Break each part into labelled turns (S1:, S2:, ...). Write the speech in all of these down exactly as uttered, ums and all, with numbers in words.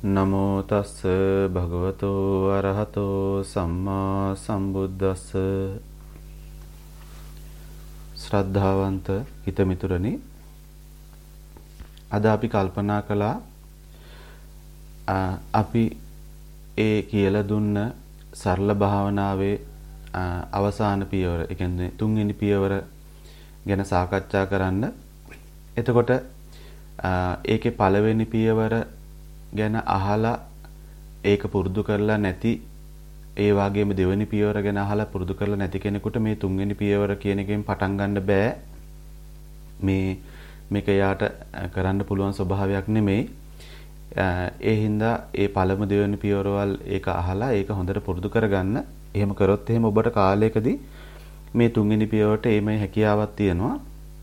S1: නමෝ තස්ස භගවතෝ අරහතෝ සම්මා සම්බුද්දස්ස. ශ්‍රද්ධාවන්ත හිතමිතුරනි, අද අපි කල්පනා කළා අපි ඒ කියලා දුන්න සරල භාවනාවේ අවසාන පියවර, ඒ කියන්නේ තුන්වෙනි පියවර ගැන සාකච්ඡා කරන්න. එතකොට ඒකේ පළවෙනි පියවර ගැන අහලා ඒක පුරුදු කරලා නැති, ඒ වගේම දෙවෙනි පියවර ගැන අහලා පුරුදු කරලා නැති කෙනෙකුට මේ තුන්වෙනි පියවර කියන එකෙන් පටන් ගන්න බෑ. මේ මේක යාට කරන්න පුළුවන් ස්වභාවයක් නෙමෙයි. ඒ හින්දා ඒ පළමු දෙවෙනි පියවරවල් ඒක අහලා ඒක හොඳට පුරුදු කරගන්න. එහෙම කරොත් එහෙම ඔබට කාලයකදී මේ තුන්වෙනි පියවරට ඒමයි හැකියාවක් තියෙනවා.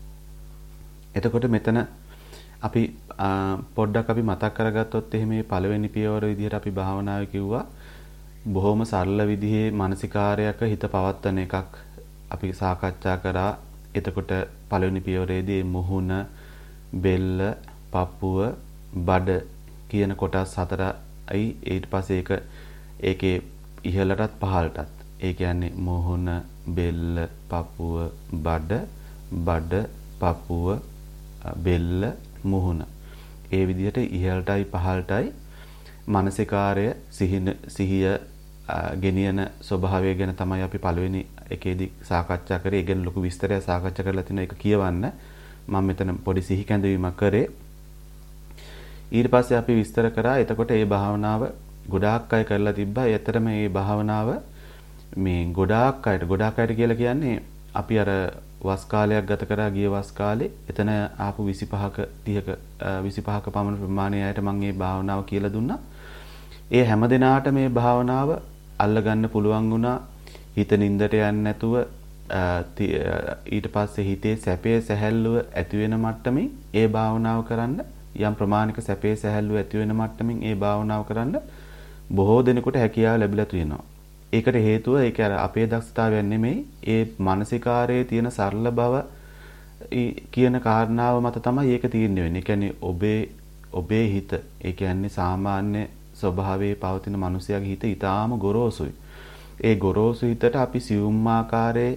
S1: එතකොට මෙතන අපි පොඩ්ඩක් අපි මතක් කරගත්තොත් එහෙම මේ පළවෙනි පියවර විදිහට අපි භාවනාවේ කිව්වා බොහොම සරල විදිහේ මානසිකාරයක හිත පවත්වන එකක් අපි සාකච්ඡා කරා. එතකොට පළවෙනි පියවරේදී මුහුණ, බෙල්ල, පපුව, බඩ කියන කොටස් හතරයි. ඊට පස්සේ ඒක ඒකේ ඉහළටත් පහළටත්, ඒ කියන්නේ මුහුණ, බෙල්ල, පපුව, බඩ, බඩ, පපුව, බෙල්ල, මුහුණ. ඒ විදිහට ඉහළටයි පහළටයි මානසිකාරය සිහිය ගෙනියන ස්වභාවය ගැන තමයි අපි පළවෙනි එකේදී සාකච්ඡා කරේ. ඒ ගැන ලොකු විස්තරයක් සාකච්ඡා කරලා තිනවා. ඒක කියවන්න මම මෙතන පොඩි සිහි කැඳවීමක් කරේ. ඊට පස්සේ අපි විස්තර කරා. එතකොට මේ භාවනාව ගොඩාක් අය කරලා තිබ්බා. ඒතරම මේ භාවනාව මේ ගොඩාක් අයට ගොඩාක් අයට කියලා කියන්නේ අපි අර වස් කාලයක් ගත කරා ගිය වස් කාලේ එතන ආපු විසිපහක තිහක විසිපහක පමණ ප්‍රමාණයට මම මේ භාවනාව කියලා දුන්නා. ඒ හැම දිනාට මේ භාවනාව අල්ලගන්න පුළුවන් වුණා. හිත නින්දට යන්නේ නැතුව ඊට පස්සේ හිතේ සැපේ සැහැල්ලුව ඇති වෙන මට්ටමින් ඒ භාවනාව කරන්න, යම් ප්‍රමාණික සැපේ සැහැල්ලුව ඇති වෙන මට්ටමින් ඒ භාවනාව කරන්න බොහෝ දෙනෙකුට හැකියාව ලැබිලා තියෙනවා. ඒකට හේතුව ඒක අර අපේ දක්ෂතාවයක් නෙමෙයි, ඒ මානසිකාරයේ තියෙන සරල බව කියන කාරණාව මත තමයි ඒක තීරණය වෙන්නේ. ඒ කියන්නේ ඔබේ ඔබේ හිත, ඒ කියන්නේ සාමාන්‍ය ස්වභාවයේ පවතින මිනිසයාගේ හිත ඊටාම ගොරෝසුයි. ඒ ගොරෝසු හිතට අපි සියුම් ආකාරයේ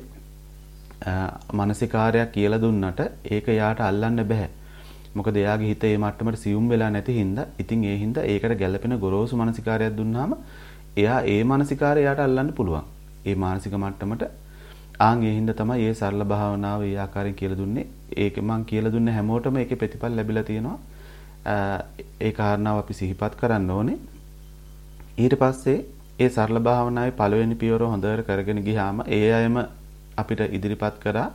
S1: මානසිකාරයක් කියලා දුන්නට ඒක යාට අල්ලන්න බෑ. මොකද එයාගේ හිත ඒ මට්ටමට සියුම් වෙලා නැති හින්දා, ඉතින් ඒ හින්දා ඒකට ගැළපෙන ගොරෝසු මානසිකාරයක් දුන්නාම එයා ඒ මානසිකාරය යාට අල්ලන්න පුළුවන්. ඒ මානසික මට්ටමට ආන් ඒ හින්දා තමයි මේ සරල භාවනාව ඒ ආකාරයෙන් කියලා දුන්නේ. ඒක මම කියලා දුන්න හැමෝටම ඒකේ ප්‍රතිඵල ලැබිලා තියෙනවා. ඒ කාරණාව අපි සිහිපත් කරන්න ඕනේ. ඊට පස්සේ ඒ සරල භාවනාවේ පළවෙනි පියවර හොඳට කරගෙන ගියාම ඒ අයම අපිට ඉදිරිපත් කරා.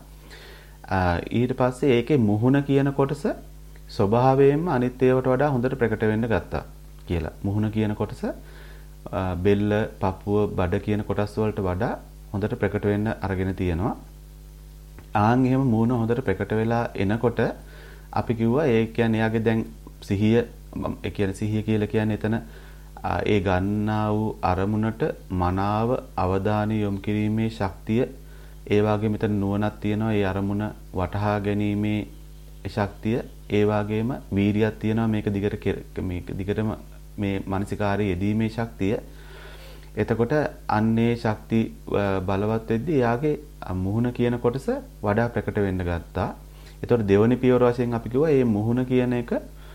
S1: ඊට පස්සේ ඒකේ මුහුණ කියන කොටස ස්වභාවයෙන්ම අනිත් ඒවාට වඩා හොඳට ප්‍රකට වෙන්න ගත්තා කියලා. මුහුණ කියන කොටස බෙල්ල, පපුව, බඩ කියන කොටස් වලට වඩා හොඳට ප්‍රකට වෙන්න අරගෙන තියෙනවා. ආන් එහෙම මූණ හොඳට ප්‍රකට වෙලා එනකොට අපි කිව්වා ඒ කියන්නේ එයාගේ දැන් සිහිය, ඒ කියන්නේ සිහිය කියලා කියන්නේ එතන ඒ ගන්නා වූ අරමුණට මනාව අවධානය යොමු කිරීමේ ශක්තිය, ඒ වගේම මෙතන නුවණක් තියෙනවා. ඒ අරමුණ වටහා ගැනීමේ ශක්තිය, ඒ වගේම වීරියක් තියෙනවා මේක දිගට මේක දිගටම මේ මානසිකාරයේ යෙදීමේ ශක්තිය. එතකොට අන්නේ ශක්ති බලවත් වෙද්දී එයාගේ මුහුණ කියන කොටස වඩා ප්‍රකට වෙන්න ගත්තා. එතකොට දෙවනි පියවර වශයෙන් අපි කිව්වා මේ මුහුණ කියන එක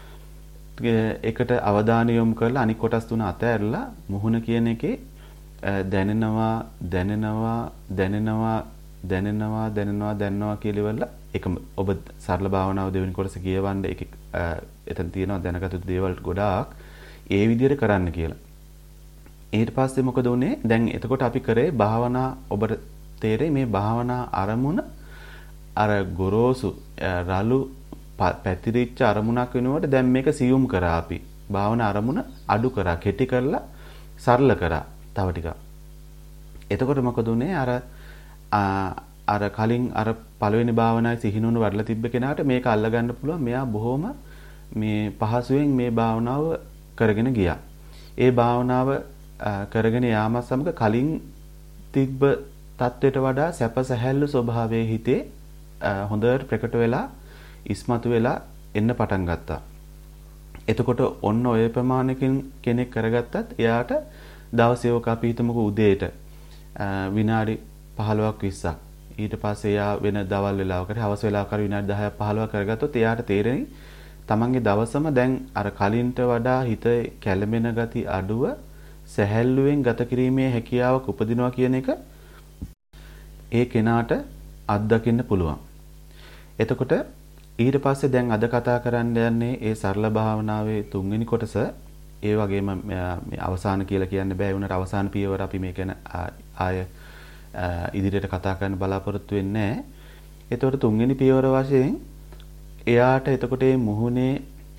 S1: එකට අවධානය යොමු කරලා අනිත් කොටස් තුන අතහැරලා මුහුණ කියන එකේ දැනෙනවා දැනෙනවා දැනෙනවා දැනෙනවා දැනෙනවා දැනනවා කියලා ඉවරලා ඒක ඔබ සරල භාවනාව දෙවෙනි කොටස කියවන්න ඒක එතන තියෙනවා දැනගත යුතු දේවල් ගොඩාක්. ඒ විදිහට කරන්න කියලා. ඊට පස්සේ මොකද උනේ? දැන් එතකොට අපි කරේ භාවනා, ඔබට තේරෙයි මේ භාවනා අරමුණ අර ගොරෝසු රළු පැතිරිච්ච අරමුණක් වෙනකොට දැන් මේක සියුම් කරා අපි. භාවනා අරමුණ අඩු කරා, කෙටි කරලා සරල කරා තව ටිකක්. එතකොට මොකද උනේ? අර අර කලින් අර පළවෙනි භාවනාවේ සිහිනුවන වඩලා තිබ්බ කෙනාට මේක අල්ලගන්න පුළුවන්. මෙයා බොහොම මේ පහසුවෙන් මේ භාවනාව කරගෙන ගියා. ඒ භාවනාව කරගෙන යාම සමග කලින් තිබ්බ තත්වයට වඩා සැප සැහැල්ලු ස්වභාවයේ හිතේ හොඳට ප්‍රකට වෙලා ඉස්මතු වෙලා එන්න පටන් ගත්තා. එතකොට ඔන්න ඔය ප්‍රමාණයකින් කෙනෙක් කරගත්තත් එයාට දවසේ ඔක අපි හිතමුකෝ උදේට විනාඩි පහළොවක් විස්සක් ඊට පස්සේ එයා වෙන දවල් වෙලාවකට හවස වෙලාවකට විනාඩි දහයක් පහළොවක් කරගත්තොත් එයාට තේරෙන්නේ තමන්ගේ දවසම දැන් අර කලින්ට වඩා හිත කැළඹෙන ගති අඩුව සැහැල්ලුවෙන් ගත කිරීමේ හැකියාවක් උපදිනවා කියන එක ඒ කෙනාට අත්දකින්න පුළුවන්. එතකොට ඊට පස්සේ දැන් අද කතා කරන්න යන්නේ ඒ සරල භාවනාවේ තුන්වෙනි කොටස. ඒ වගේම මේ අවසාන කියලා කියන්න බෑ වුණාට අවසාන පියවර අපි මේක ගැන ආය ඉදිරියට කතා කරන්න බලාපොරොත්තු වෙන්නේ නැහැ. එතකොට තුන්වෙනි පියවර වශයෙන් එයාට එතකොට මේ මුහුණේ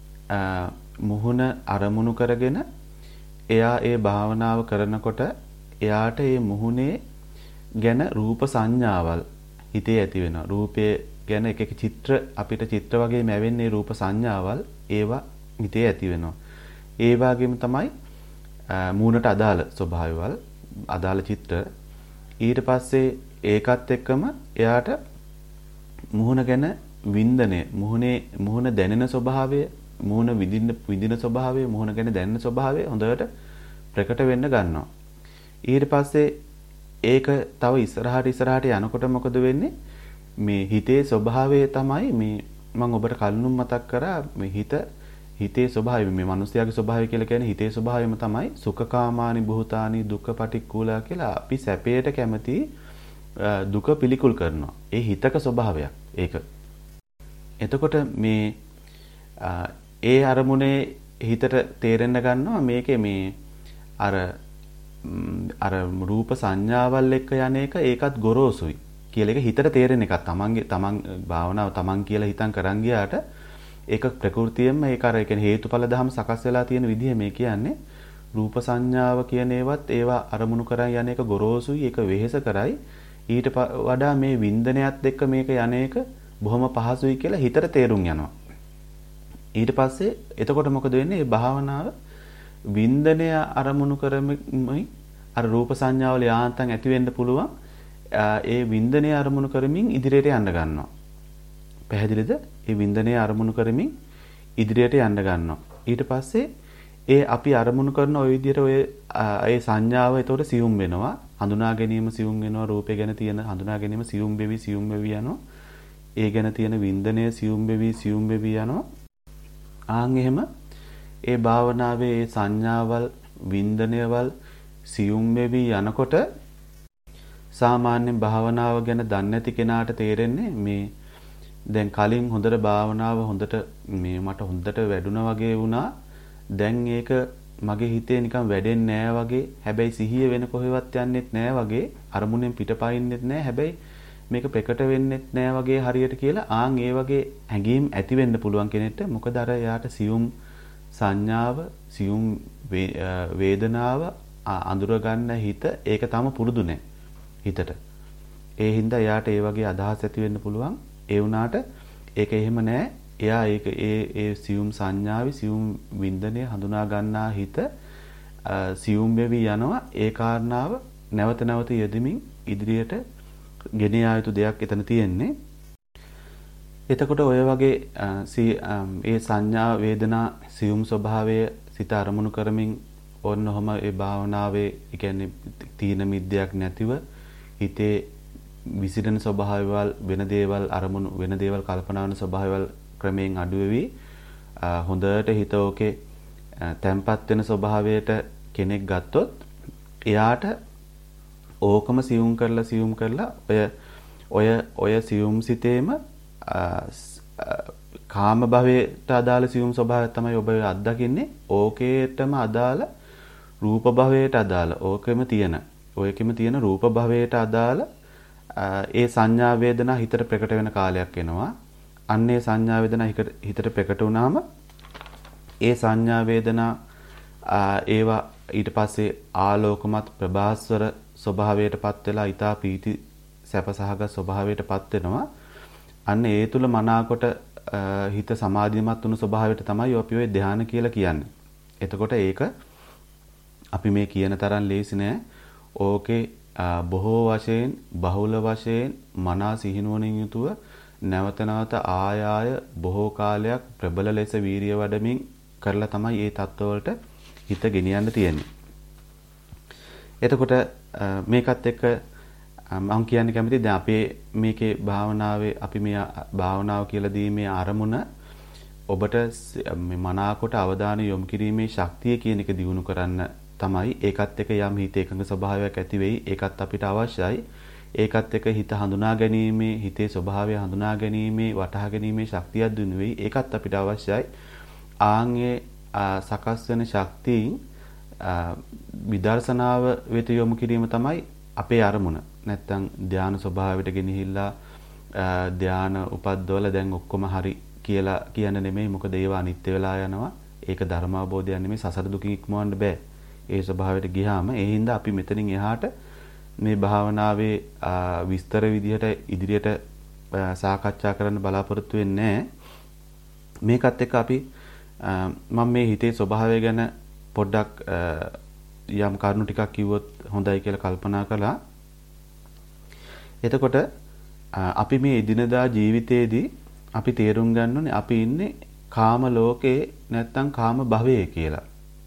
S1: මුහුණ අරමුණු කරගෙන එයා ඒ භාවනාව කරනකොට එයාට මේ මුහුණේ ගැන රූප සංඥාවල් හිතේ ඇති වෙනවා. රූපයේ ගැන එක එක චිත්‍ර අපිට චිත්‍ර වගේ මැවෙන්නේ රූප සංඥාවල් ඒවා හිතේ ඇති වෙනවා. ඒ වගේම තමයි මූණට අදාළ ස්වභාවවල් අදාළ චිත්‍ර. ඊට පස්සේ ඒකත් එක්කම එයාට මුහුණ ගැන වින්දනය මුහුණේ මුහුණ දැනෙන ස්වභාවය මුහුණ විඳින විඳින ස්වභාවය මුහුණ ගැන දැනෙන ස්වභාවය හොඳට ප්‍රකට වෙන්න ගන්නවා. ඊට පස්සේ ඒක තව ඉස්සරහට ඉස්සරහට යනකොට මොකද වෙන්නේ? මේ හිතේ ස්වභාවය තමයි මේ මම ඔබට කලිනුම් මතක් කරා මේ හිත හිතේ ස්වභාවය මේ මිනිස්යාගේ ස්වභාවය කියලා කියන්නේ හිතේ ස්වභාවයම තමයි සුඛකාමානි භූතානි දුක්ඛ පටික්කුලා කියලා අපි සැපයට කැමති දුක පිළිකුල් කරනවා. ඒ හිතක ස්වභාවයක් ඒක. එතකොට මේ ඒ අරමුණේ හිතට තේරෙන්න ගන්නවා මේකේ මේ අර අර රූප සංඥාවල් එක්ක යන එක ඒකත් ගොරෝසුයි කියලා එක හිතට තේරෙන එකක්. තමන්ගේ තමන් භාවනාව තමන් කියලා හිතන් කරන් ගියාට ඒක ප්‍රകൃතියෙන්ම ඒක අර කියන්නේ හේතුඵල ධම සකස් වෙලා තියෙන විදිහ මේ කියන්නේ රූප සංඥාව කියන ඒවත් ඒවා අරමුණු කරන් යන එක ගොරෝසුයි ඒක වෙහෙස කරයි. ඊට වඩා මේ වින්දනයත් එක්ක මේක යන එක බොහොම පහසුයි කියලා හිතට තේරුම් යනවා. ඊට පස්සේ එතකොට මොකද වෙන්නේ? මේ භාවනාව වින්දනය අරමුණු කරමින් අර රූප සංඥාවල යාන්තම් ඇති වෙන්න පුළුවන්. ඒ වින්දනය අරමුණු කරමින් ඉදිරියට යන්න ගන්නවා. පැහැදිලිද? ඒ වින්දනය අරමුණු කරමින් ඉදිරියට යන්න ගන්නවා. ඊට පස්සේ ඒ අපි අරමුණු කරන ওই විදිහට ඔය ඒ සංඥාව එතකොට සියුම් වෙනවා. හඳුනා ගැනීම සියුම් වෙනවා. රූපේ ගැන තියෙන හඳුනා ගැනීම සියුම් වෙවි සියුම් වෙවි යනවා. ඒ ගැන තියෙන වින්දනය සියුම් වෙවි සියුම් වෙවි යනවා. ආන් එහෙම ඒ භාවනාවේ ඒ සංඥාවල් වින්දනයවල් සියුම් වෙවි යනකොට සාමාන්‍යයෙන් භාවනාව ගැන දන්නේ නැති කෙනාට තේරෙන්නේ මේ දැන් කලින් හොඳට භාවනාව හොඳට මේ මට හොඳට වැඩුණා වගේ වුණා. දැන් ඒක මගේ හිතේ නිකන් වැඩෙන්නේ නැහැ වගේ. හැබැයි සිහිය වෙන කොහෙවත් යන්නෙත් නැහැ වගේ. අරමුණෙන් පිටපයින්නෙත් නැහැ. හැබැයි මේක ප්‍රකට වෙන්නෙත් නැහැ වගේ හරියට කියලා ආන් ඒ වගේ හැඟීම් ඇති වෙන්න පුළුවන් කෙනෙක්ට. මොකද අර යාට සියුම් සංඥාව සියුම් වේදනාව අඳුර ගන්න හිත ඒක තම පුරුදු නැහැ හිතට. ඒ හින්දා යාට ඒ වගේ අදහස් ඇති වෙන්න පුළුවන්. ඒ වුණාට ඒක එහෙම නැහැ. එයා ඒක ඒ ඒ සියුම් සංඥාවි සියුම් වින්දනය හඳුනා ගන්නා හිත සියුම් වෙවි යනවා. ඒ කාරණාව නැවත නැවත යෙදමින් ඉදිරියට ගෙන යා යුතු දෙයක් එතන තියෙන්නේ. එතකොට ඔය වගේ ඒ සංඥා වේදනා සියුම් ස්වභාවය සිත අරමුණු කරමින් ඔන්න ඔහම ඒ භාවනාවේ ඒ කියන්නේ තීන මිද්දයක් නැතිව හිතේ විසිරෙන ස්වභාවයවල් වෙන දේවල් අරමුණු වෙන දේවල් කල්පනා වෙන ස්වභාවයවල් ක්‍රමයෙන් අඩු වෙවි හොඳට හිත ඕකේ තැම්පත් වෙන ස්වභාවයට කෙනෙක් ගත්තොත් එයාට ඕකම සියුම් කරලා සියුම් කරලා ඔය ඔය ඔය සියුම් සිතේම කාම භවයට අදාළ සියුම් ස්වභාවය තමයි ඔබ අත්දකින්නේ. ඕකේටම අදාළ රූප භවයට අදාළ ඕකෙම තියෙන ඔයකෙම තියෙන රූප භවයට අදාළ ඒ සංඥා වේදනා හිතට ප්‍රකට වෙන කාලයක් එනවා. අන්න ඒ සංඥා වේදනා හිතට ප්‍රකට වුණාම ඒ සංඥා වේදනා ඒවා ඊට පස්සේ ආලෝකමත් ප්‍රභාස්වර ස්වභාවයටපත් වෙලා ඊතා ප්‍රීති සැපසහගත ස්වභාවයටපත් වෙනවා. අන්න ඒ තුල මනාකොට හිත සමාධිමත් වුණු ස්වභාවයට තමයි අපි ඔය ධානය කියලා කියන්නේ. එතකොට ඒක අපි මේ කියන තරම් ලේසි නෑ. ඕකේ බොහෝ වශයෙන් බහුල වශයෙන් මනා සිහිනුවණින් යුතුව නැවත නැවත ආය ආය බොහෝ කාලයක් ප්‍රබල ලෙස වීරිය වඩමින් කරලා තමයි මේ தত্ত্বවලට හිත ගෙනියන්න තියෙන්නේ. එතකොට මේකත් එක්ක මම කියන්න කැමතියි දැන් අපේ මේකේ භාවනාවේ අපි මේ භාවනාව කියලා දීමේ අරමුණ ඔබට මේ මනාකොට අවධානය යොමු කිරීමේ ශක්තිය කියන එක දියුණු කරන්න තමයි. ඒකත් එක්ක යම් හිත එකඟ ස්වභාවයක් ඇති වෙයි. ඒකත් අපිට අවශ්‍යයි. ඒකත් එක්ක හිත හඳුනා ගැනීමේ හිතේ ස්වභාවය හඳුනා ගැනීමේ වටහා ගැනීමේ ශක්තියක් දුනු වෙයි. ඒකත් අපිට අවශ්‍යයි. ආන්ගේ සකස් වෙන ශක්තියින් විදර්ශනාව වෙත යොමු කිරීම තමයි අපේ අරමුණ. නැත්තම් ධානා ස්වභාවයට ගෙනහිල්ලා ධාන උපද්දවල දැන් ඔක්කොම හරි කියලා කියන්න නෙමෙයි. මොකද ඒවා අනිත්‍ය වෙලා යනවා. ඒක ධර්ම අවබෝධයක් නෙමෙයි. සසර දුකින් ඉක්මවන්න බෑ. ඒ ස්වභාවයට ගියාම ඒ හින්දා අපි මෙතනින් එහාට මේ භාවනාවේ විස්තර විදිහට ඉදිරියට සාකච්ඡා කරන්න බලාපොරොත්තු වෙන්නේ නැහැ. මේකත් එක්ක අපි මම මේ හිතේ ස්වභාවය ගැන පොඩ්ඩක් යම් කරුණු ටිකක් කිව්වොත් හොඳයි කියලා කල්පනා කළා. එතකොට අපි මේ එදිනදා ජීවිතයේදී අපි තේරුම් ගන්න ඕනේ අපි ඉන්නේ කාම ලෝකේ නැත්තම් කාම භවයේ කියලා.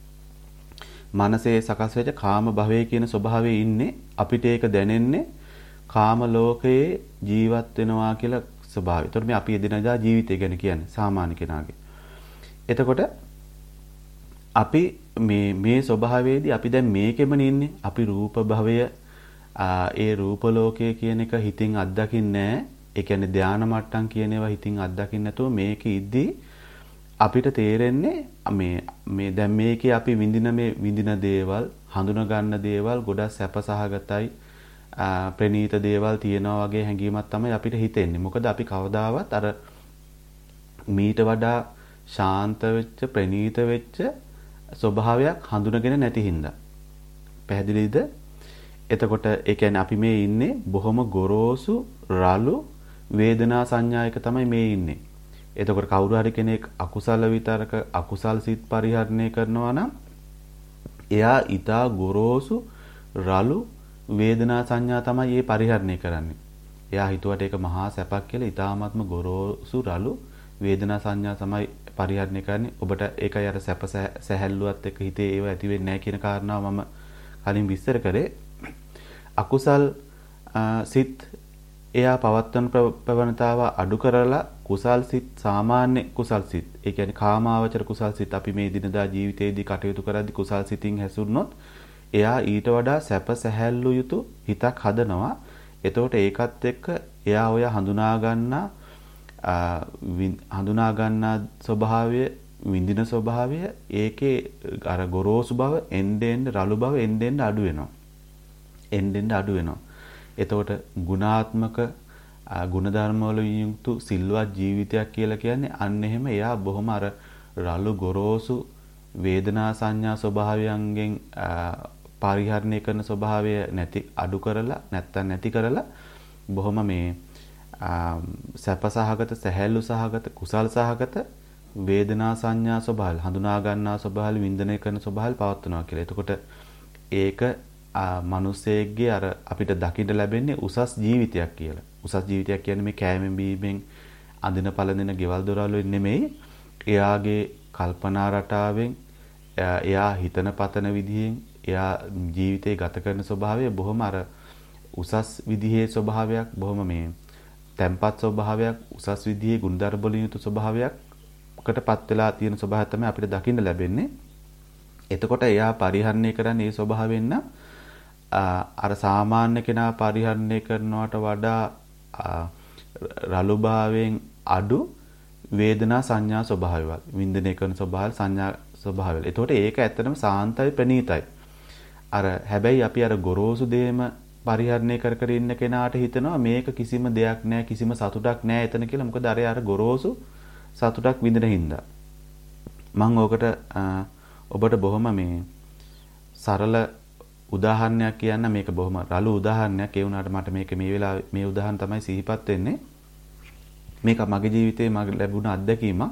S1: මනසේ සකස් වෙච්ච කාම භවයේ කියන ස්වභාවයේ ඉන්නේ. අපිට ඒක දැනෙන්නේ කාම ලෝකයේ ජීවත් වෙනවා කියලා ස්වභාවය. ඒතකොට මේ අපි එදිනදා ජීවිතය ගැන කියන්නේ සාමාන්‍ය කෙනාගේ. එතකොට අපි මේ මේ ස්වභාවයේදී අපි දැන් මේකෙම ඉන්නේ. අපි රූප භවය ඒ රූප ලෝකයේ කියන එක හිතින් අත්දකින්නේ නැහැ. ඒ කියන්නේ ධානා මට්ටම් කියන ඒවා හිතින් අත්දකින්න නැතුව මේක ඉද්දී අපිට තේරෙන්නේ මේ මේ දැන් මේකේ අපි විඳින මේ විඳින දේවල් හඳුනා ගන්න දේවල් ගොඩක් සැපසහගතයි ප්‍රණීත දේවල් තියෙනවා වගේ හැඟීමක් තමයි අපිට හිතෙන්නේ. මොකද අපි කවදාවත් අර මීට වඩා ශාන්ත වෙච්ච ප්‍රණීත වෙච්ච ස්වභාවයක් හඳුනගෙන නැති හින්දා. පැහැදිලිද? එතකොට ඒ කියන්නේ අපි මේ ඉන්නේ බොහොම ගොරෝසු රළු වේදනා සංඥායක තමයි මේ ඉන්නේ. එතකොට කවුරු හරි කෙනෙක් අකුසල විතරක අකුසල් සිත් පරිහරණය කරනවා නම් එයා ඊටා ගොරෝසු රළු වේදනා සංඥා තමයි මේ පරිහරණය කරන්නේ. එයා හිතුවට ඒක මහා සැපක් කියලා ඊටාත්ම ගොරෝසු රළු වේදනා සංඥා තමයි පරිහරණය කරන්නේ. ඔබට ඒකයි අර සැප සැහැල්ලුවත් එක්ක හිතේ ඒව ඇති වෙන්නේ නැහැ කියන කාරණාව මම කලින් විස්තර කරේ. අකුසල් සිත් එයා පවත්වන ප්‍රවණතාව අඩු කරලා කුසල් සිත් සාමාන්‍ය කුසල් සිත් ඒ කියන්නේ කාමාවචර කුසල් සිත් අපි මේ දිනදා ජීවිතයේදී කටයුතු කරද්දී කුසල් සිතින් හැසුරුනොත් එයා ඊට වඩා සැප සැහැල්ලු යුතු හිතක් හදනවා. එතකොට ඒකත් එක්ක එයා ඔය හඳුනා ගන්නා හඳුනා ගන්නා ස්වභාවය විඳින ස්වභාවය ඒකේ අර ගොරෝසු බව එන්නේ එන්නේ රළු බව එන්නේ එන්නේ අඩු වෙනවා. එන්නේ එන්නේ අඩු වෙනවා. එතකොට ගුණාත්මක ගුණධර්ම වල යුක්ත සිල්වත් ජීවිතයක් කියලා කියන්නේ අන්න එහෙම එයා බොහොම අර රළු ගොරෝසු වේදනා සංඥා ස්වභාවයන්ගෙන් පරිහරණය කරන ස්වභාවය නැති අඩු කරලා නැත්තම් නැති කරලා බොහොම මේ සැපසහගත සැහැල්ලු සහගත කුසල් සහගත වේදනා සංඥා ස්වභාවය හඳුනා ගන්නා ස්වභාවය වින්දනය කරන ස්වභාවය පවත්වනවා කියලා. එතකොට ඒක මිනිස්සෙක්ගේ අර අපිට දකින්න ලැබෙන්නේ උසස් ජීවිතයක් කියලා. උසස් ජීවිතයක් කියන්නේ මේ කෑමෙන් බීමෙන් අඳින පළඳින ගෙවල් දොරවල් වලින් නෙමෙයි. එයාගේ කල්පනා රටාවෙන් එයා හිතන පතන විදිහෙන් එයා ජීවිතේ ගත කරන ස්වභාවය බොහොම අර උසස් විදිහේ ස්වභාවයක් බොහොම මේ තැම්පත් ස්වභාවයක් උසස් විදිහේ ගුණධර්ම වලින් යුතු ස්වභාවයකටපත් වෙලා තියෙන ස්වභාවය තමයි අපිට දකින්න ලැබෙන්නේ. එතකොට එයා පරිහරණය කරන්නේ මේ ස්වභාවයෙන් නම් අර සාමාන්‍ය කෙනා පරිහරණය කරනවට වඩා රළු භාවයෙන් අඩු වේදනා සංඥා ස්වභාවයවල් වින්දනය කරන ස්වභාවය සංඥා ස්වභාවයවල. එතකොට ඒක ඇත්තටම සාන්තයි ප්‍රණීතයි. අර හැබැයි අපි අර ගොරෝසු දේම පරිහරණය කර කර ඉන්න කෙනාට හිතනවා මේක කිසිම දෙයක් නෑ කිසිම සතුටක් නෑ එතන කියලා. මොකද අර අර ගොරෝසු සතුටක් විඳින හින්දා. මම ඕකට ඔබට බොහොම මේ සරල උදාහරණයක් කියන්න. මේක බොහොම රළු උදාහරණයක්. ඒ වුණාට මට මේක මේ වෙලාවේ මේ උදාහරණ තමයි සිහිපත් වෙන්නේ. මේක මගේ ජීවිතේ මට ලැබුණ අත්දැකීමක්.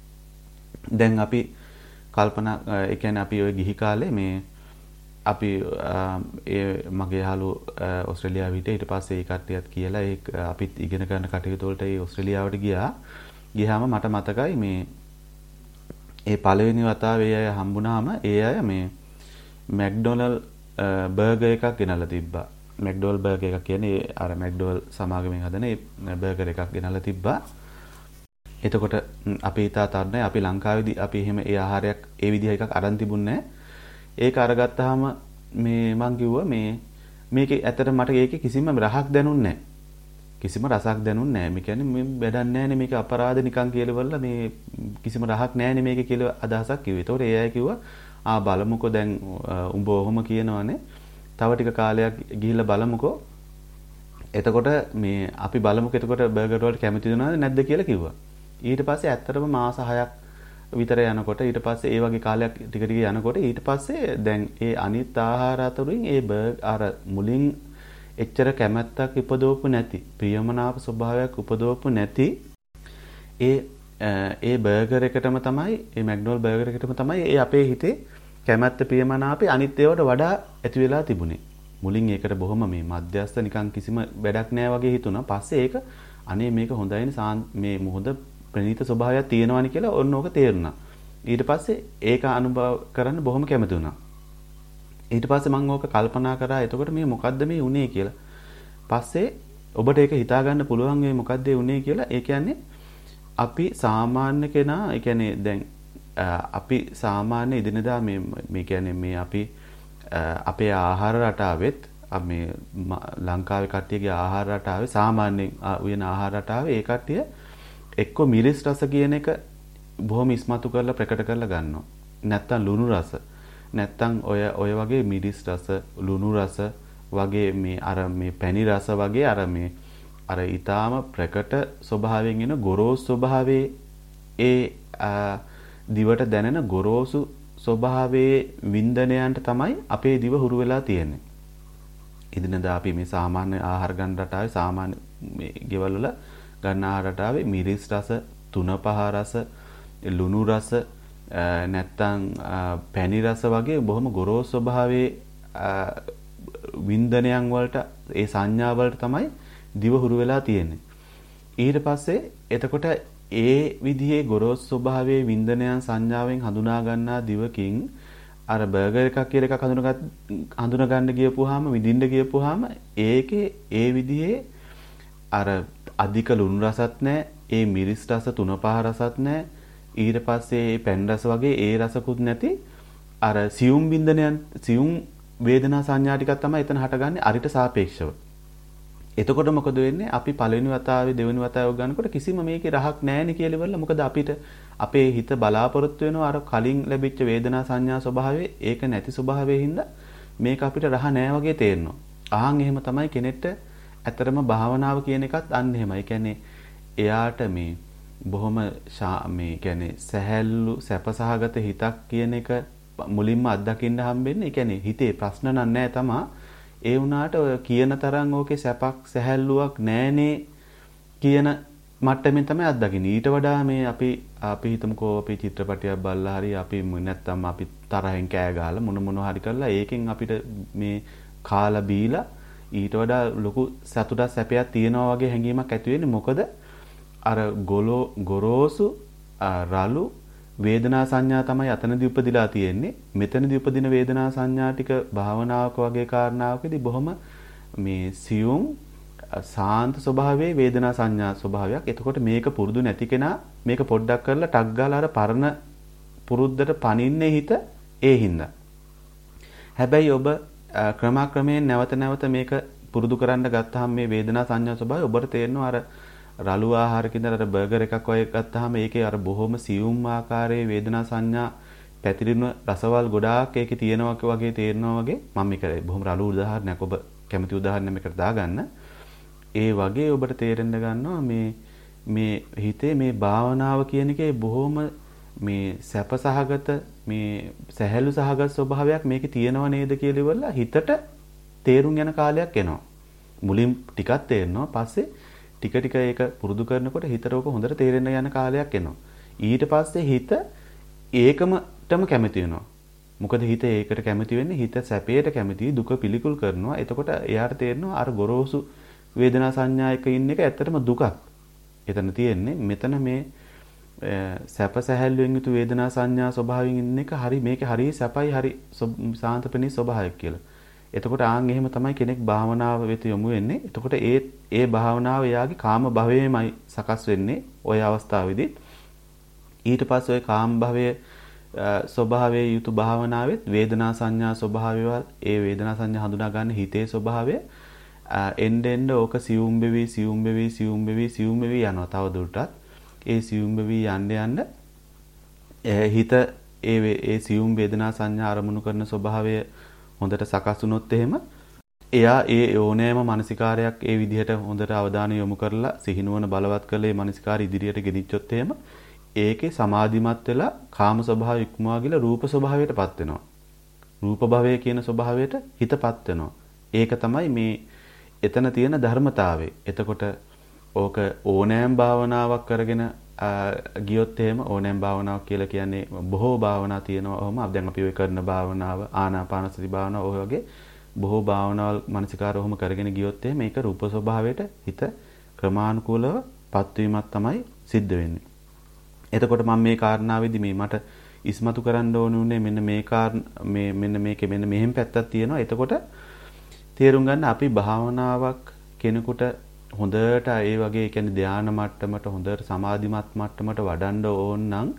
S1: දැන් අපි කල්පනා ඒ කියන්නේ අපි ওই ගිහි කාලේ මේ අපි ඒ මගේ යාළුවෝ ඕස්ට්‍රේලියාවට හිටියා. ඊට පස්සේ ඒ කට්ටියත් කියලා ඒ අපිත් ඉගෙන ගන්න කටයුතු වලට ඒ ඕස්ට්‍රේලියාවට ගියා. ගියාම මට මතකයි මේ ඒ පළවෙනි වතාවේ අය හම්බුනාම ඒ අය මේ මැක්ඩොනල් බර්ගර් එකක් ගෙනල්ලා තිබ්බා. මැක්ඩොනල් බර්ගර් එකක් කියන්නේ අර මැක්ඩොනල් සමාගමෙන් හදන ඒ බර්ගර් එකක් ගෙනල්ලා තිබ්බා. එතකොට අපි ඊටා තරණයි අපි ලංකාවේදී අපි එහෙම ඒ ආහාරයක් ඒ විදිහ එකක් අරන් තිබුණේ නැහැ. ඒක අරගත්තාම මේ මං කිව්වා මේ මේකේ ඇත්තට මට ඒකේ කිසිම රහක් දැනුන්නේ නැහැ. කිසිම රසක් දැනුන්නේ නැහැ. මේ කියන්නේ මේ වැඩක් නැහැනේ මේක අපරාධ නිකන් කියලා මේ කිසිම රහක් නැහැනේ මේකේ කියලා අදහසක් කිව්වේ. ඒතකොට ඒ අය කිව්වා ආ බලමුකෝ දැන් උඹ ඔහොම කියනවනේ. තව ටික කාලයක් ගිහිල්ලා බලමුකෝ. එතකොට මේ අපි බලමුකෝ එතකොට බර්ගර් වලට කැමති වෙනවද නැද්ද කියලා කිව්වා. ඊට පස්සේ ඇත්තටම මාස හයක් විතර යනකොට ඊට පස්සේ ඒ වගේ කාලයක් ටික ටික යනකොට ඊට පස්සේ දැන් ඒ අනිත් ආහාර අතරින් ඒ අර මුලින් එච්චර කැමැත්තක් උපදවපු නැති ප්‍රියමනාප ස්වභාවයක් උපදවපු නැති ඒ ඒ බර්ගර් එකටම තමයි ඒ මැක්ඩොනල් බර්ගර් එකටම තමයි ඒ අපේ හිතේ කැමැත්ත ප්‍රියමනාපේ අනිත් ඒවාට වඩා ඇති වෙලා තිබුණේ. මුලින් ඒකට බොහොම මේ මධ්‍යස්ථ නිකන් කිසිම වැඩක් නැහැ වගේ හිතුණා. පස්සේ ඒක අනේ මේක හොඳයිනේ මේ මොහොත ප්‍රණීත ස්වභාවයක් තියෙනවානි කියලා ඔන්න ඕක තේරුණා. ඊට පස්සේ ඒක අනුභව කරන්න බොහොම කැමති වුණා. ඊට පස්සේ මම ඕක කල්පනා කරා එතකොට මේ මොකද්ද මේ උනේ කියලා. පස්සේ ඔබට ඒක හිතා ගන්න පුළුවන් මේ මොකද්ද උනේ කියලා. ඒ කියන්නේ අපි සාමාන්‍ය කෙනා, ඒ කියන්නේ දැන් අපි සාමාන්‍ය ඉදිනදා මේ මේ කියන්නේ මේ අපි අපේ ආහාර රටාවෙත් මේ ලංකාවේ කට්ටියගේ ආහාර රටාවේ සාමාන්‍යයෙන් උයන ආහාර රටාවේ ඒ කට්ටිය එක්ක මිරිස් රස කියන එක බොහොම ඉස්මතු කරලා ප්‍රකට කරලා ගන්නවා. නැත්තම් ලුණු රස. නැත්තම් ඔය ඔය වගේ මිරිස් රස, ලුණු රස වගේ මේ අර මේ පැණි රස වගේ අර මේ අර ඊටාම ප්‍රකට ස්වභාවයෙන් එන ගොරෝසු ස්වභාවයේ ඒ දිවට දැනෙන ගොරෝසු ස්වභාවයේ වින්දනයන්ට තමයි අපේ දිව හුරු වෙලා තියෙන්නේ. ඉදිනදා අපි මේ සාමාන්‍ය ආහාර ගන්න රටාවේ සාමාන්‍ය මේ ගෙවල් වල ගන්න ආහාර රටාවේ මිරිස් රස, තුන පහ රස, ලුණු රස නැත්තම් පැණි රස වගේ බොහොම ගොරෝසු ස්වභාවයේ වින්දනයන් වලට ඒ සංඥා වලට තමයි දිව හුරු වෙලා තියෙන්නේ. ඊට පස්සේ එතකොට ඒ විදිහේ ගොරෝසු ස්වභාවයේ වින්දනයන් සංඥාවෙන් හඳුනා ගන්නා දිවකින් අර බර්ගර් එකක් කියලා එකක් හඳුනගත් හඳුනා ගන්න ගියපුවාම විඳින්න ගියපුවාම ඒකේ ඒ විදිහේ අර අධික ලුණු රසත් නැහැ, ඒ මිරිස් රස තුන පහ රසත් නැහැ, ඊට පස්සේ ඒ පැන් රස වගේ ඒ රසකුත් නැති අර සියුම් වින්දනයන් සියුම් වේදනා සංඥා ටිකක් තමයි එතන හටගන්නේ අරිට සාපේක්ෂව. එතකොට මොකද වෙන්නේ? අපි පළවෙනි වතාවේ දෙවෙනි වතාවේ ගන්නකොට කිසිම මේකේ රහක් නැහැ කියලා ඉවරලා මොකද අපිට අපේ හිත බලාපොරොත්තු වෙනවා අර කලින් ලැබිච්ච වේදනා සංඥා ස්වභාවයේ ඒක නැති ස්වභාවයෙන් හින්දා මේක අපිට රහ නැහැ වගේ තේරෙනවා. ආන් එහෙම තමයි කෙනෙක්ට ඇතරම භාවනාව කියන එකත් අන්න එහෙමයි. ඒ කියන්නේ එයාට මේ බොහොම මේ කියන්නේ සැහැල්ලු සැපසහගත හිතක් කියන එක මුලින්ම අත්දකින්න හම්බෙන්නේ. ඒ කියන්නේ හිතේ ප්‍රශ්න නැහැ තමා. ඒ වුණාට ඔය කියන තරම් ඕකේ සැපක් සැහැල්ලුවක් නැහනේ කියන මට්ටමින් තමයි අත්දකින්නේ. ඊට වඩා මේ අපි අපි හිතමුකෝ අපි චිත්‍රපටයක් බලලා හරි අපි නැත්තම් අපි තරහෙන් කෑ ගහලා මොන මොන හරි කරලා ඒකෙන් අපිට මේ කාලා බීලා ඊට වඩා ලොකු සතුටක් සැපයක් තියෙනවා වගේ හැඟීමක් ඇති වෙන්නේ. මොකද අර ගොලෝ ගොරෝසු රළු වේදනා සංඥා තමයි අතනදී උපදිලා තියෙන්නේ. මෙතනදී උපදින වේදනා සංඥා ටික භාවනාවක වගේ කාරණාවකදී බොහොම මේ සියුම් සාන්ත ස්වභාවයේ වේදනා සංඥා ස්වභාවයක්. එතකොට මේක පුරුදු නැති කෙනා මේක පොඩ්ඩක් කරලා ටක් ගාලා අර පරණ පුරුද්දට පනින්නේ හිත ඒ හින්දා. හැබැයි ඔබ ක්‍රමක්‍රමයෙන් නැවත නැවත මේක පුරුදු කරන්න ගත්තාම මේ වේදනා සංඥා ස්වභාවය ඔබට තේරෙනවා අර රළු ආහාරකින්ද අර බර්ගර් එකක් වගේ ගත්තාම ඒකේ අර බොහොම සියුම් ආකාරයේ වේදනා සංඥා පැතිරෙන රසවල් ගොඩාක් ඒකේ තියෙනවා වගේ තේරෙනවා වගේ මම මේක බොහොම රළු උදාහරණයක් ඔබ කැමති උදාහරණයක් මේකට දාගන්න. ඒ වගේ ඔබට තේරෙන්න ගන්නවා මේ මේ හිතේ මේ භාවනාව කියන එකේ බොහොම මේ සැපසහගත මේ සැහැල්ලු සහගත ස්වභාවයක් මේකේ තියෙනව නේද කියලා ඉවරලා හිතට තේරුම් යන කාලයක් එනවා. මුලින් ටිකක් තේරෙනවා පස්සේ ටික ටික ඒක පුරුදු කරනකොට හිතට ඕක හොඳට තේරෙන්න යන කාලයක් එනවා. ඊට පස්සේ හිත ඒකමටම කැමති වෙනවා. මොකද හිත ඒකට කැමති වෙන්නේ හිත සැපයට කැමති දුක පිළිකුල් කරනවා. එතකොට එයාට තේරෙනවා අර ගොරෝසු වේදනා සංඥා එක ඉන්න එක ඇත්තටම දුකක්. එතන තියෙන්නේ මෙතන මේ සැප සැහැල්ලුවෙන් යුතු වේදනා සංඥා ස්වභාවයෙන් ඉන්න එක හරි මේකේ හරි සැපයි හරි සාන්තපෙනී ස්වභාවයක් කියලා. එතකොට ආන් එහෙම තමයි කෙනෙක් භාවනාව වෙත යොමු වෙන්නේ. එතකොට ඒ ඒ භාවනාව එයාගේ කාම භවයේමයි සකස් වෙන්නේ ওই අවස්ථාවේදී. ඊට පස්සේ ওই කාම භවයේ ස්වභාවයේ යුතු භාවනාවෙත් වේදනා සංඥා ස්වභාවයවල් ඒ වේදනා සංඥා හඳුනා ගන්න හිතේ ස්වභාවය එන්න එන්න ඕක සියුම් වෙවි සියුම් වෙවි සියුම් වෙවි සියුම් වෙවි යනවා තව දුරටත්. ඒ සියුම් වෙවි යන්න යන්න හිත ඒ ඒ සියුම් වේදනා සංඥා අරමුණු කරන ස්වභාවය හොඳට සකස් වුණොත් එහෙම එයා ඒ ඕනෑම මානසිකාරයක් ඒ විදිහට හොඳට අවධානය යොමු කරලා සිහිනුවන බලවත් කරලා ඒ මානසිකාර ඉදිරියට ගෙනිච්චොත් එහෙම ඒකේ සමාධිමත් වෙලා කාම ස්වභාවය ඉක්මවා ගිහලා රූප ස්වභාවයටපත් වෙනවා. රූප භවය කියන ස්වභාවයට හිතපත් වෙනවා. ඒක තමයි මේ එතන තියෙන ධර්මතාවය. එතකොට ඕක ඕනෑම භාවනාවක් කරගෙන ගියොත් එහෙම ඕනෑම භාවනාවක් කියලා කියන්නේ බොහෝ භාවනා තියෙනවා. ඔහොම දැන් අපි ඔය කරන භාවනාව ආනාපාන සති භාවනාව ඔය වගේ බොහෝ භාවනාවල් මානසිකාර ඔහොම කරගෙන ගියොත් එහෙම මේක රූප ස්වභාවයට හිත ක්‍රමානුකූලව පත්වීමක් තමයි සිද්ධ වෙන්නේ. එතකොට මම මේ කාරණාවේදී මේ මට ඉස්මතු කරන්න ඕන උනේ මෙන්න මේ මේ මෙන්න මේකේ මෙන්න මෙහෙම පැත්තක් තියෙනවා. එතකොට තේරුම් ගන්න අපි භාවනාවක් කෙනෙකුට හොඳට ඒ වගේ කියන්නේ ධානා මට්ටමට හොඳට සමාධිමත් මට්ටමට වඩන්න ඕන නම්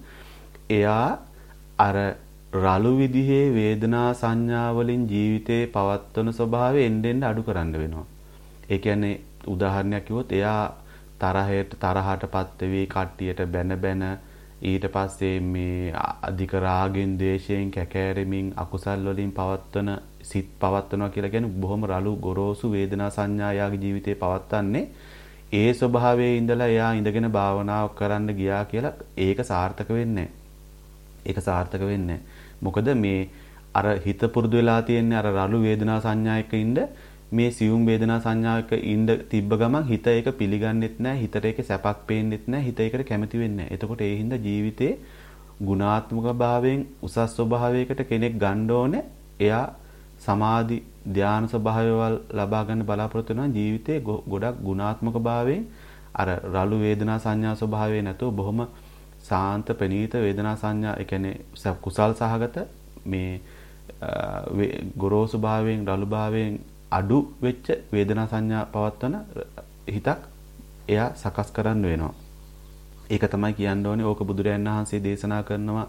S1: එයා අර රළු විදිහේ වේදනා සංඥා වලින් ජීවිතේ පවත්වන ස්වභාවය එන්නෙන් අඩු කරන්න වෙනවා. ඒ කියන්නේ උදාහරණයක් කිව්වොත් එයා තරහයට තරහටපත් වෙවි කට්ටියට බැන බැන ඊට පස්සේ මේ අධික රාගෙන් ද්වේෂයෙන් කැකෑරෙමින් අකුසල් වලින් පවත්වන සිත් පවත්වනවා කියලා කියන්නේ බොහොම රළු ගොරෝසු වේදනා සංඥා යාගේ ජීවිතේ පවත්වන්නේ ඒ ස්වභාවයේ ඉඳලා එයා ඉඳගෙන භාවනාවක් කරන්න ගියා කියලා ඒක සාර්ථක වෙන්නේ ඒක සාර්ථක වෙන්නේ මොකද මේ අර හිත පුරුදු වෙලා තියෙන්නේ අර රළු වේදනා සංඥා එක ඉඳ මේ සියුම් වේදනා සංඥාවක ඉඳ තිබ්බ ගමන් හිත ඒක පිළිගන්නෙත් නැහැ හිතට ඒක සැපක් පේන්නෙත් නැහැ හිත ඒකට කැමති වෙන්නේ නැහැ. එතකොට ඒ හින්දා ජීවිතේ ගුණාත්මක භාවයෙන් උසස් ස්වභාවයකට කෙනෙක් ගන්න ඕනේ. එයා සමාධි ධානා ස්වභාවයවල් ලබා ගන්න බලාපොරොත්තු වෙනවා ජීවිතේ ගොඩක් ගුණාත්මක භාවයෙන් අර රළු වේදනා සංඥා ස්වභාවය නැතුව බොහොම සාන්ත ප්‍රණීත වේදනා සංඥා ඒ කියන්නේ කුසල් සහගත මේ ගොරෝසු භාවයෙන් රළු භාවයෙන් අඩු වෙච්ච වේදනා සංඥා පවත්වන හිතක් එයා සකස් කරන්න වෙනවා. ඒක තමයි කියන්න ඕනේ. ඕක බුදුරයන් වහන්සේ දේශනා කරනවා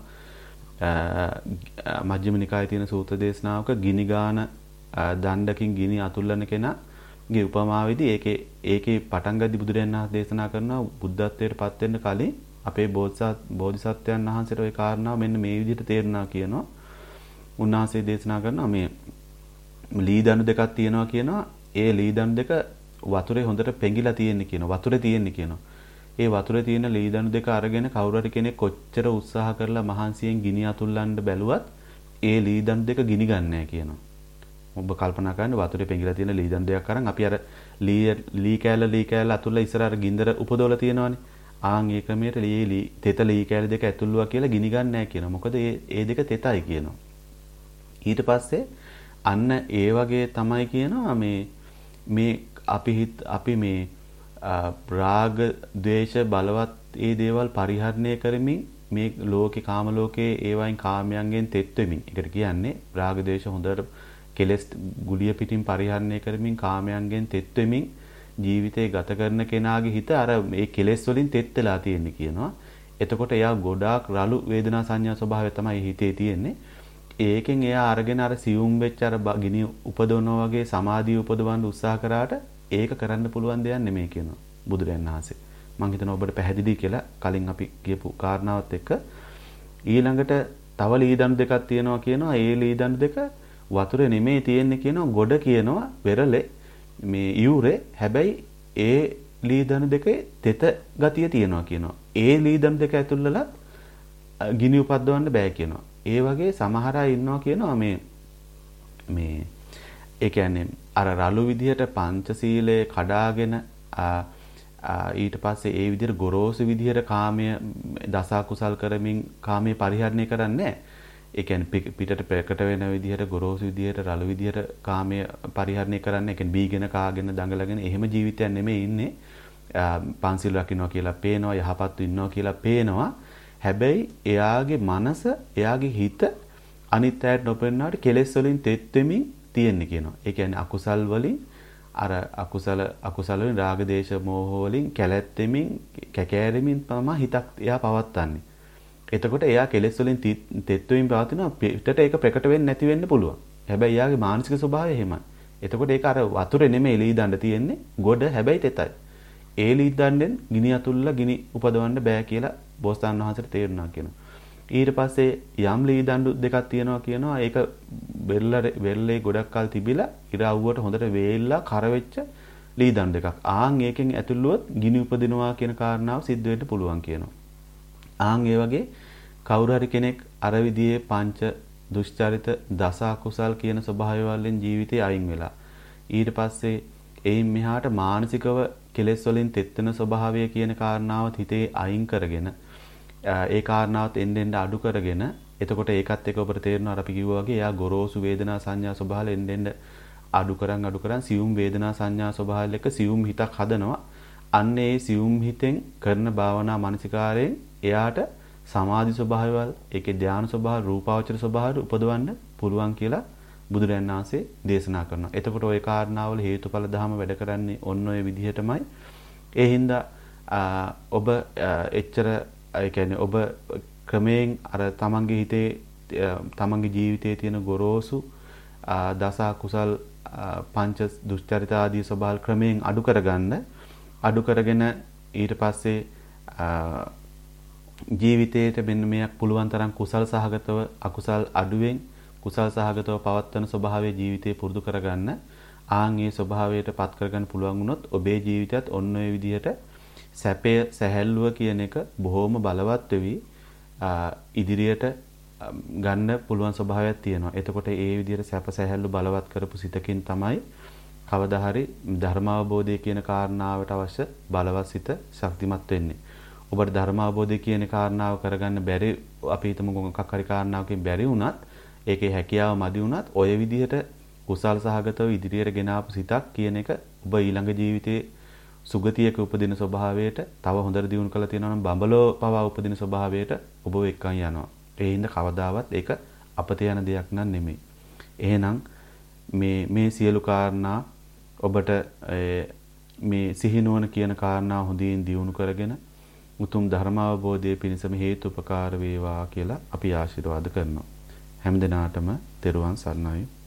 S1: මජ්ක්‍ධිම නිකායේ තියෙන සූත්‍ර දේශනාවක ගිනිගාන දණ්ඩකින් ගිනි අතුල්ලන කෙනාගේ උපමාවේදී ඒකේ ඒකේ පටන් ගද්දි බුදුරයන් වහන්සේ දේශනා කරනවා බුද්ධත්වයට පත් වෙන්න කලින් අපේ බෝධිසත් බෝධිසත්වයන් වහන්සේට ওই කාරණාව මෙන්න මේ විදිහට තේරුණා කියනවා. උන්වහන්සේ දේශනා කරනවා මේ ලී දණු දෙකක් තියෙනවා කියනවා. ඒ ලී දණු දෙක වතුරේ හොඳට පෙඟිලා තියෙන්නේ කියනවා. වතුරේ තියෙන්නේ කියනවා. ඒ වතුරේ තියෙන ලී දණු දෙක අරගෙන කවුරු හරි කෙනෙක් කොච්චර උත්සාහ කරලා මහන්සියෙන් ගිනි අතුල්ලන්න බැලුවත් ඒ ලී දණු දෙක ගිනි ගන්න නැහැ කියනවා. ඔබ කල්පනා කරන්න වතුරේ පෙඟිලා තියෙන ලී දණු දෙකක් අරන් අපි අර ලී ලී කෑල්ල ලී කෑල්ල අතුල්ලා ඉස්සර අර ගින්දර උපදවලා තියෙනවනේ. ආන් ඒ ක්‍රමයට ලී ලී තෙත ලී කෑල්ල දෙක ඇතුල්ලුවා කියලා ගිනි ගන්න නැහැ කියනවා. මොකද ඒ ඒ දෙක තෙතයි කියනවා. ඊට පස්සේ අන්න ඒ වගේ තමයි කියනවා මේ මේ අපි හිත අපි මේ රාග ද්වේෂ බලවත් ඒ දේවල් පරිහරණය කරමින් මේ ලෝකේ කාම ලෝකයේ ඒවයින් කාමයන්ගෙන් තෙත් වෙමින් ඒකට කියන්නේ රාග ද්වේෂ හොඳට කෙලස් ගුලිය පිටින් පරිහරණය කරමින් කාමයන්ගෙන් තෙත් වෙමින් ජීවිතේ ගත කරන කෙනාගේ හිත අර මේ කෙලස් වලින් තෙත් වෙලා තියෙන්නේ කියනවා. එතකොට එයා ගොඩාක් රළු වේදනා සංඥා ස්වභාවය තමයි හිතේ තියෙන්නේ. ඒකෙන් එයා අරගෙන අර සියුම් වෙච්ච අර ගිනි උපදවනවා වගේ සමාධිය උපදවන්න උත්සාහ කරාට ඒක කරන්න පුළුවන් දෙයක් නෙමෙයි කියනවා බුදුරයන් වහන්සේ. මම හිතනවා ඔබට පැහැදිලි කියලා කලින් අපි කියපු කාරණාවත් එක්ක ඊළඟට තව ලී දණු දෙකක් තියෙනවා කියනවා. ඒ ලී දණු දෙක වතුරේ නෙමෙයි තියෙන්නේ කියනවා. ගොඩ කියනවා වෙරළේ මේ යූරේ. හැබැයි ඒ ලී දණු දෙකේ තෙත ගතිය තියෙනවා කියනවා. ඒ ලී දණු දෙක ඇතුළලත් ගිනි උපද්දවන්න බෑ කියනවා. ඒ වගේ සමහර අය ඉන්නවා කියනවා මේ මේ ඒ කියන්නේ අර රළු විදිහට පංචශීලය කඩාගෙන ඊට පස්සේ ඒ විදිහට ගොරෝසු විදිහට කාමය දස කුසල් කරමින් කාමයේ පරිහරණය කරන්නේ. ඒ කියන්නේ පිටට ප්‍රකට වෙන විදිහට ගොරෝසු විදිහට රළු විදිහට කාමයේ පරිහරණය කරන්නේ. ඒ කියන්නේ බීගෙන කාගෙන දඟලගෙන එහෙම ජීවිතයක් නෙමෙයි ඉන්නේ. පන්සිල් රකින්නවා කියලා පේනවා, යහපත් ඉන්නවා කියලා පේනවා. හැබැයි එයාගේ මනස, එයාගේ හිත අනිත් අයට නොපෙන්නාට කෙලෙස් වලින් තෙත් වෙමින් තියෙන්නේ කියනවා. ඒ කියන්නේ අකුසල් වලින් අර අකුසල අකුසල වලින් රාග දේශ මොහ වලින් කැළැත්තෙමින් කැකෑරෙමින් තමයි හිතක් එයා පවත්න්නේ. එතකොට එයා කෙලෙස් වලින් තෙත් වෙමින් පවතිනවා. පිටට ඒක ප්‍රකට වෙන්නේ නැති වෙන්න පුළුවන්. හැබැයි එයාගේ මානසික ස්වභාවය එහෙමයි. එතකොට ඒක අර වතුරේ නෙමෙයි ලී දඬ තියෙන්නේ. ගොඩ හැබැයි තෙතයි. ඒ ලී දඬෙන් ගිනි අතුල්ලා ගිනි උපදවන්න බෑ කියලා බෝසතාණන් වහන්සේට තේරුණා කියනවා. ඊට පස්සේ යම් ලී දඬු දෙකක් තියෙනවා කියනවා. ඒක බෙල්ල බෙල්ලේ ගොඩක් කල් තිබිලා ඉර අවුවට හොඳට වේල්ලා කර වෙච්ච ලී දඬු දෙකක්. ආන් ඒකෙන් ඇතුළුවොත් ගිනි උපදිනවා කියන කාරණාව සිද්ධ වෙන්න පුළුවන් කියනවා. ආන් ඒ වගේ කවුරු හරි කෙනෙක් අර විදිහේ පංච දුෂ්චරිත දස අකුසල් කියන ස්වභාවය වලින් ජීවිතේ අයින් වෙලා ඊට පස්සේ එයින් මෙහාට මානසිකව කෙලෙස් වලින් තෙත් වෙන ස්වභාවය කියන කාරණාවත් හිතේ අයින් කරගෙන ඒ කාරණාවත් එන්න එන්න අඩු කරගෙන එතකොට ඒකත් එක්ක ඔබට තේරෙනවා අර අපි කිව්වා වගේ එයා ගොරෝසු වේදනා සංඥා ස්වභාවය එන්න එන්න අඩු කරන් අඩු කරන් සියුම් වේදනා සංඥා ස්වභාවය එක්ක සියුම් හිතක් හදනවා. අන්න ඒ සියුම් හිතෙන් කරන භාවනා මානසිකාරයෙන් එයාට සමාධි ස්වභාවයවල ඒකේ ධානය ස්වභාව රූපාවචර ස්වභාවය උපදවන්න පුළුවන් කියලා බුදුරජාණන් වහන්සේ දේශනා කරනවා. එතකොට ওই කාරණාවල හේතුඵල ධම වැඩ කරන්නේ ඔන්න ඔය විදිහටමයි. ඒ හින්දා ඔබ එච්චර ඒ කියන්නේ ඔබ ක්‍රමයෙන් අර තමන්ගේ හිතේ තමන්ගේ ජීවිතයේ තියෙන ගොරෝසු දස කුසල් පංච දුෂ්චරිත ආදී ස්වභාව ක්‍රමයෙන් අඩු කරගන්න අඩු කරගෙන ඊට පස්සේ ජීවිතේට මෙන්න මෙයක් පුළුවන් තරම් කුසල් සහගතව අකුසල් අඩුවෙන් කුසල් සහගතව පවත්වන ස්වභාවයේ ජීවිතේ පුරුදු කරගන්න. ආන් ඒ ස්වභාවයට පත් කරගන්න පුළුවන් වුණොත් ඔබේ ජීවිතයත් ඔන්න ඔය විදිහට සැපය සැහැල්ලුව කියන එක බොහොම බලවත් වෙවි ඉදිරියට ගන්න පුළුවන් ස්වභාවයක් තියෙනවා. එතකොට ඒ විදිහට සැප සැහැල්ලු බලවත් කරපු සිතකින් තමයි කවදා හරි ධර්මාවබෝධය කියන කාරණාවට අවශ්‍ය බලවත් සිත ශක්තිමත් වෙන්නේ. ඔබට ධර්මාවබෝධය කියන කාරණාව කරගන්න බැරි අපි හිතමු මොකක් හරි කාරණාවකින් බැරි වුණත් ඒකේ හැකියාව මදි වුණත් ඔය විදිහට කුසල් සහගතව ඉදිරියට ගෙන ආපු සිතක් කියන එක ඔබ ඊළඟ ජීවිතේ සුගතියක උපදින ස්වභාවයට තව හොඳට දියුණු කරලා තියෙනවා නම් බඹලෝ පවා උපදින ස්වභාවයට ඔබ එක්කන් යනවා. ඒ හින්දා කවදාවත් ඒක අපත යන දෙයක් නන් නෙමෙයි. එහෙනම් මේ මේ සියලු කාරණා ඔබට මේ සිහිනුවන කියන කාරණා හොඳින් දියුණු කරගෙන උතුම් ධර්මාවබෝධයේ පිණසම හේතුපකාර වේවා කියලා අපි ආශිර්වාද කරනවා. හැම දිනාටම තෙරුවන් සරණයි.